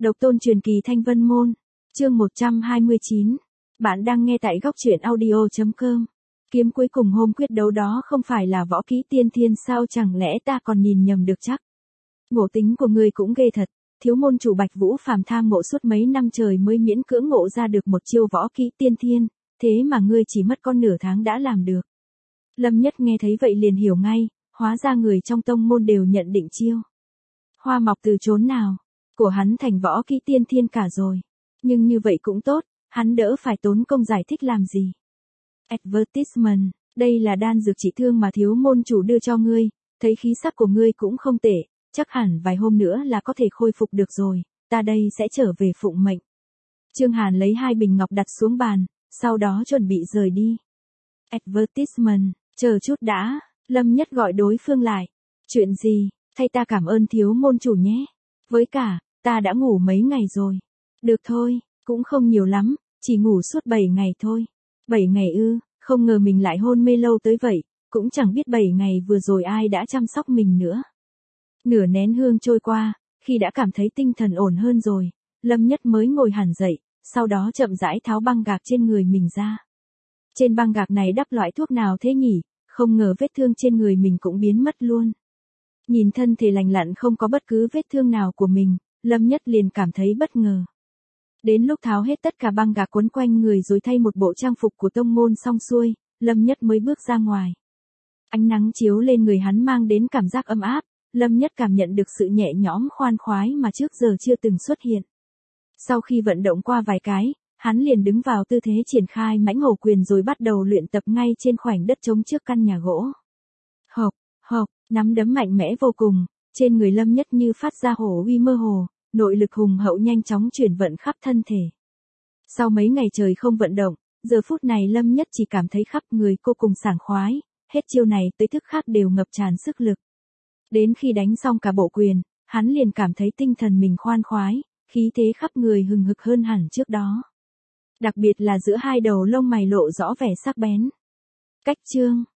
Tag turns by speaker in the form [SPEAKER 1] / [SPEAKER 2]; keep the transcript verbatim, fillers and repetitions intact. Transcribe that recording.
[SPEAKER 1] Độc tôn truyền kỳ Thanh Vân Môn. Chương một trăm hai mươi chín. Bạn đang nghe tại góc truyện audio chấm com. Kiếm cuối cùng hôm quyết đấu đó không phải là võ kỹ tiên thiên sao, chẳng lẽ ta còn nhìn nhầm được chắc? Ngộ tính của ngươi cũng ghê thật, thiếu môn chủ Bạch Vũ Phàm tham ngộ suốt mấy năm trời mới miễn cưỡng ngộ ra được một chiêu võ kỹ tiên thiên, thế mà ngươi chỉ mất con nửa tháng đã làm được. Lâm Nhất nghe thấy vậy liền hiểu ngay, hóa ra người trong tông môn đều nhận định chiêu hoa mọc từ chốn nào của hắn thành võ kỹ tiên thiên cả rồi. Nhưng như vậy cũng tốt, hắn đỡ phải tốn công giải thích làm gì. Advertisement, đây là đan dược trị thương mà thiếu môn chủ đưa cho ngươi, thấy khí sắc của ngươi cũng không tệ, chắc hẳn vài hôm nữa là có thể khôi phục được rồi, ta đây sẽ trở về phụng mệnh. Trương Hàn lấy hai bình ngọc đặt xuống bàn, sau đó chuẩn bị rời đi. Advertisement, chờ chút đã, Lâm Nhất gọi đối phương lại. Chuyện gì, thay ta cảm ơn thiếu môn chủ nhé. Với cả, ta đã ngủ mấy ngày rồi. Được thôi, cũng không nhiều lắm, chỉ ngủ suốt bảy ngày thôi. bảy ngày ư, không ngờ mình lại hôn mê lâu tới vậy, cũng chẳng biết bảy ngày vừa rồi ai đã chăm sóc mình nữa. Nửa nén hương trôi qua, khi đã cảm thấy tinh thần ổn hơn rồi, Lâm Nhất mới ngồi hẳn dậy, sau đó chậm rãi tháo băng gạc trên người mình ra. Trên băng gạc này đắp loại thuốc nào thế nhỉ, không ngờ vết thương trên người mình cũng biến mất luôn. Nhìn thân thể lành lặn không có bất cứ vết thương nào của mình, Lâm Nhất liền cảm thấy bất ngờ. Đến lúc tháo hết tất cả băng gạc quấn quanh người rồi thay một bộ trang phục của tông môn xong xuôi, Lâm Nhất mới bước ra ngoài. Ánh nắng chiếu lên người hắn mang đến cảm giác ấm áp, Lâm Nhất cảm nhận được sự nhẹ nhõm khoan khoái mà trước giờ chưa từng xuất hiện. Sau khi vận động qua vài cái, hắn liền đứng vào tư thế triển khai mãnh hổ quyền rồi bắt đầu luyện tập ngay trên khoảnh đất trống trước căn nhà gỗ. Hộc, hộc, nắm đấm mạnh mẽ vô cùng, trên người Lâm Nhất như phát ra hổ uy mơ hồ, nội lực hùng hậu nhanh chóng chuyển vận khắp thân thể. Sau mấy ngày trời không vận động, giờ phút này Lâm Nhất chỉ cảm thấy khắp người cô cùng sảng khoái, hết chiêu này tới thức khác đều ngập tràn sức lực. Đến khi đánh xong cả bộ quyền, hắn liền cảm thấy tinh thần mình khoan khoái, khí thế khắp người hừng hực hơn hẳn trước đó. Đặc biệt là giữa hai đầu lông mày lộ rõ vẻ sắc bén. Cách chương